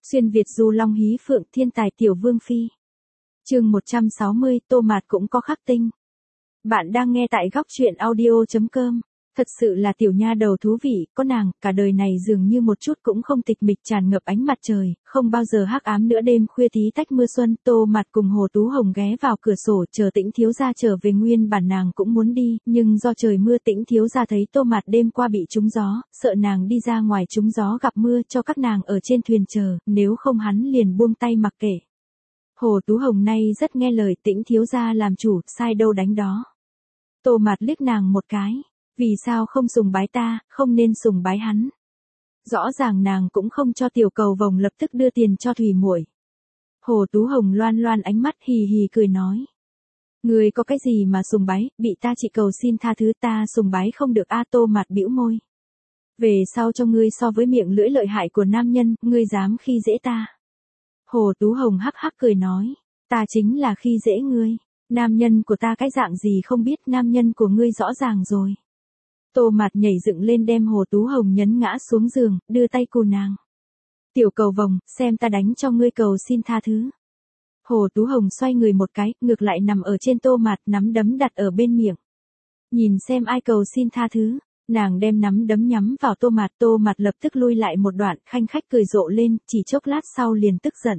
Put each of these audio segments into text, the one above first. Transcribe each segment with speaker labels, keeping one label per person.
Speaker 1: Xuyên Việt du long hí phượng thiên tài tiểu vương phi. Chương 160, Tô Mạt cũng có khắc tinh. Bạn đang nghe tại góc truyện audio.com. Thật sự là tiểu nha đầu thú vị, có nàng, cả đời này dường như một chút cũng không tịch mịch, tràn ngập ánh mặt trời, không bao giờ hắc ám nữa. Đêm khuya tí tách mưa xuân, Tô Mạt cùng Hồ Tú Hồng ghé vào cửa sổ chờ Tĩnh thiếu gia trở về. Nguyên bản nàng cũng muốn đi, nhưng do trời mưa, Tĩnh thiếu gia thấy Tô Mạt đêm qua bị trúng gió, sợ nàng đi ra ngoài trúng gió gặp mưa, cho các nàng ở trên thuyền chờ, nếu không hắn liền buông tay mặc kệ. Hồ Tú Hồng nay rất nghe lời Tĩnh thiếu gia làm chủ, sai đâu đánh đó. Tô Mạt liếc nàng một cái. Vì sao không sùng bái ta, không nên sùng bái hắn. Rõ ràng nàng cũng không cho tiểu cầu vồng lập tức đưa tiền cho Thủy muội. Hồ Tú Hồng loan loan ánh mắt hì hì cười nói. Người có cái gì mà sùng bái, bị ta chỉ cầu xin tha thứ, ta sùng bái không được a. Tô Mạt bĩu môi. Về sau cho ngươi so với miệng lưỡi lợi hại của nam nhân, ngươi dám khi dễ ta. Hồ Tú Hồng hắc hắc cười nói. Ta chính là khi dễ ngươi. Nam nhân của ta cái dạng gì không biết, nam nhân của ngươi rõ ràng rồi. Tô Mạt nhảy dựng lên đem Hồ Tú Hồng nhấn ngã xuống giường, đưa tay cù nàng. Tiểu cầu vồng, xem ta đánh cho ngươi cầu xin tha thứ. Hồ Tú Hồng xoay người một cái, ngược lại nằm ở trên Tô Mạt, nắm đấm đặt ở bên miệng. Nhìn xem ai cầu xin tha thứ, nàng đem nắm đấm nhắm vào Tô Mạt lập tức lui lại một đoạn, khanh khách cười rộ lên, chỉ chốc lát sau liền tức giận.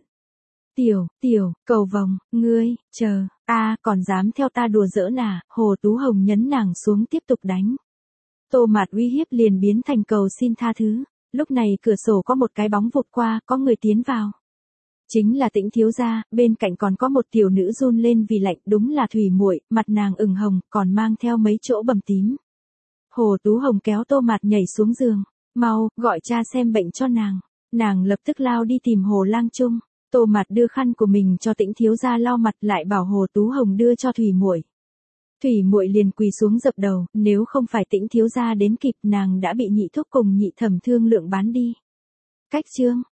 Speaker 1: Tiểu, cầu vồng, ngươi, chờ, còn dám theo ta đùa giỡn à. Hồ Tú Hồng nhấn nàng xuống tiếp tục đánh. Tô Mạt uy hiếp liền biến thành cầu xin tha thứ. Lúc này cửa sổ có một cái bóng vụt qua, có người tiến vào. Chính là Tĩnh thiếu gia, bên cạnh còn có một tiểu nữ run lên vì lạnh, đúng là Thủy muội, mặt nàng ửng hồng, còn mang theo mấy chỗ bầm tím. Hồ Tú Hồng kéo Tô Mạt nhảy xuống giường, mau, gọi cha xem bệnh cho nàng. Nàng lập tức lao đi tìm Hồ Lang Trung. Tô Mạt đưa khăn của mình cho Tĩnh thiếu gia lau mặt, lại bảo Hồ Tú Hồng đưa cho Thủy muội. Thủy muội liền quỳ xuống dập đầu, nếu không phải Tĩnh thiếu gia đến kịp, nàng đã bị nhị thúc cùng nhị thẩm thương lượng bán đi. Cách chương